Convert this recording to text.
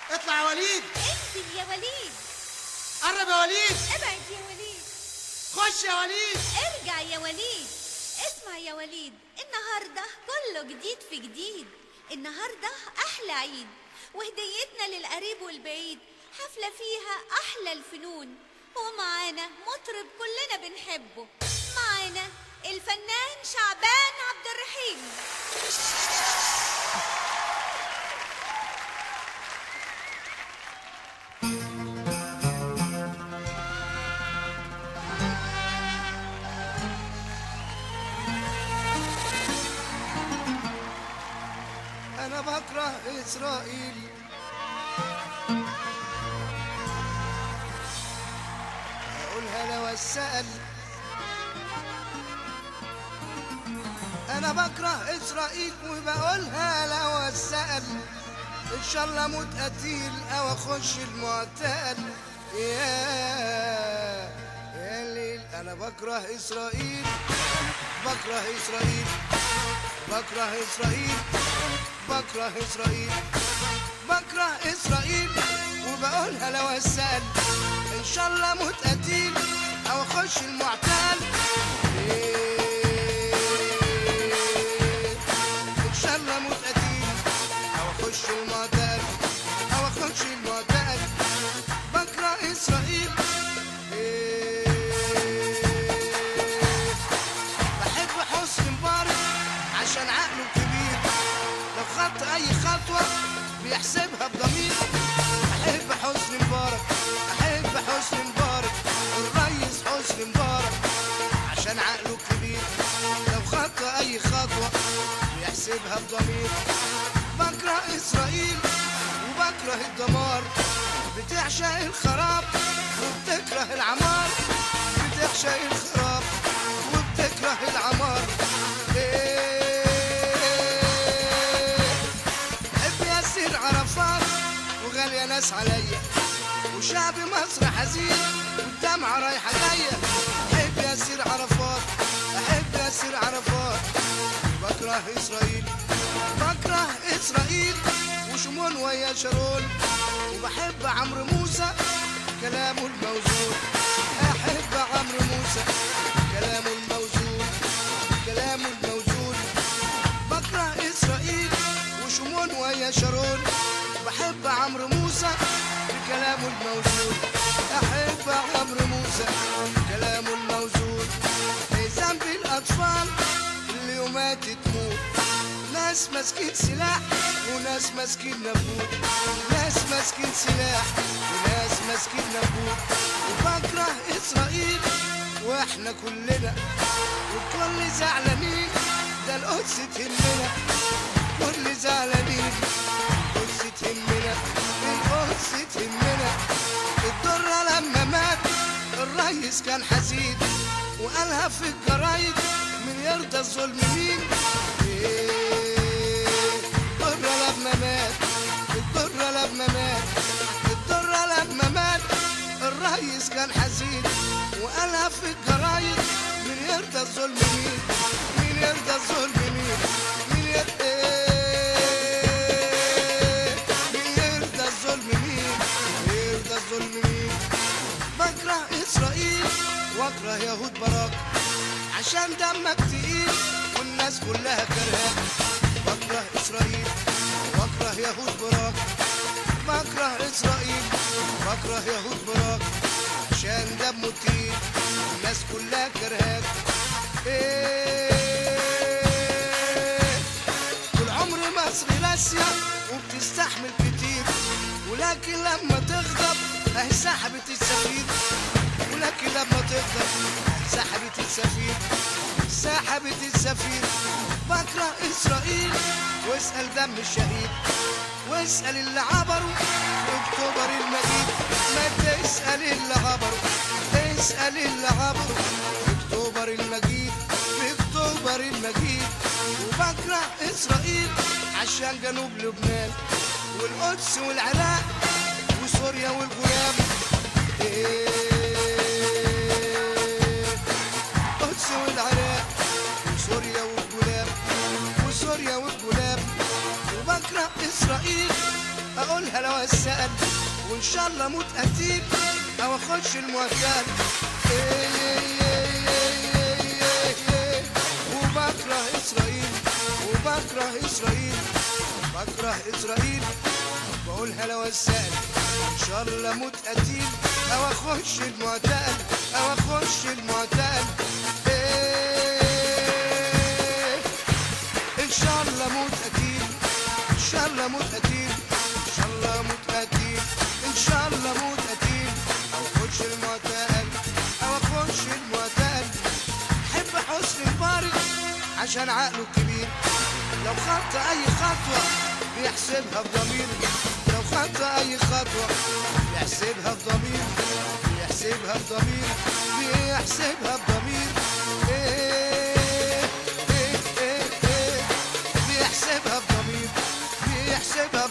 اطلع يا وليد. انزل يا وليد. قرب يا وليد. ابعد يا وليد. خش يا وليد. ارجع يا وليد. اسمع يا وليد، النهارده كله جديد في جديد. النهارده احلى عيد، وهديتنا للقريب والبعيد، حفله فيها احلى الفنون. ومعانا مطرب كلنا بنحبه، معانا الفنان شعبان عبد الرحيم. أنا بكره إسرائيل، أقولها لو السأل. أنا بكره إسرائيل وبقولها لو السأل. إن شاء الله أموت قتيل أو أخش المعتقل. يا ليل. أنا بكره إسرائيل، بكره إسرائيل، بكره إسرائيل، بكره إسرائيل، بكره إسرائيل وبقولها لو أسأل. إن شاء الله أموت قتيل أو أخش المعتقل. إن شاء الله أموت قتيل أو أخش المعتقل، أو أخش المعتقل. بكره إسرائيل. بحب حسني مبارك عشان عقله كبير، لو خط أي خطوة بيحسبها بضمير. أحب حسني مبارك، أحب حسني مبارك، الريس حسني مبارك عشان عقله كبير، لو خط أي خطوة بيحسبها بضمير. بكره إسرائيل وبكره الدمار، بتعشق الخراب وبتكره العمار، بتعشق الخراب وبتكره العمار. عرفات وغالية ناس عليا، وشعب مصر حزين والدمعة رايحة جاية. أحب ياسر عرفات، أحب ياسر عرفات. بكره إسرائيل، بكره إسرائيل وشمون ويا شارون. وبحب عمرو موسى كلامه الموزون، أحب عمرو موسى كلامه الموزون، كلامه الموزون. بكره إسرائيل وشمون ويا شارون. بحب عمرو موسى بكلامه الموزون، أحب عمرو موسى كلامه الموزون. ذنب الأطفال اللي يومات تموت، ناس ماسكين سلاح وناس ماسكين نبوت، ناس ماسكين سلاح وناس ماسكين نبوت. وبكره إسرائيل وإحنا كلنا والكل زعلانين، ده القدس تهمنا، كل زعلانين، القدس تهمنا، القدس تهمنا. الدرة لما مات الريس كان حزين وقالها في الجرايد من يرضى الظلم مين. الدرة لما مات، الدرة لما مات، الدرة لما مات الريس كان حزين وقالها في الجرايد من يرضى الظلم مين، من يرضى الظلم مين، من يرضى الظلمين. بكره إسرائيل واكره يهود براك عشان دمك تقيل والناس كلها كرهاك. بكره إسرائيل واكره يهود براك، بكره إسرائيل واكره يهود براك عشان دمه تقيل والناس كلها كرهاك. طول عمر مصر لاسية وبتستحمل كتير، ولكن لما تغضب اهي سحبت السفير، ولكن لما تغضب سحبت السفير، سحبت السفير. بكره إسرائيل واسأل دم الشهيد، واسأل اللي عبروا في اكتوبر المجيد. ما تسأل اللي عبروا، اسأل اللي عبروا في اكتوبر المجيد، في اكتوبر المجيد. وبكره إسرائيل عشان جنوب لبنان والقدس والعراق وسوريا والغيام. القدس والعراق وسوريا والغلام، وسوريا والغلام. وبكره إسرائيل اقولها لو اسال، وان شاء الله اموت قتيل او اخش المعتاد. وبكره اسرائيل، وبكره اسرائيل، بكره اسرائيل، بقولها لو اسال، ان شاء الله اموت قتيل او اخش المعتاد، او اخش المعتاد. ان شاء الله اموت قتيل، ان شاء الله اموت قتيل، ان شاء الله اموت قتيل، ان شاء الله اموت قتيل او اخش المعتاد، او اخش المعتاد. احب حسني مبارك عشان عقله كبير، لو خطى اي خطوه بيحسبها بضمير، لو خطى اي خطوه بيحسبها بضمير، بيحسبها بضمير، بيحسبها بضمير. بيحسبها بضمير، بيحسبها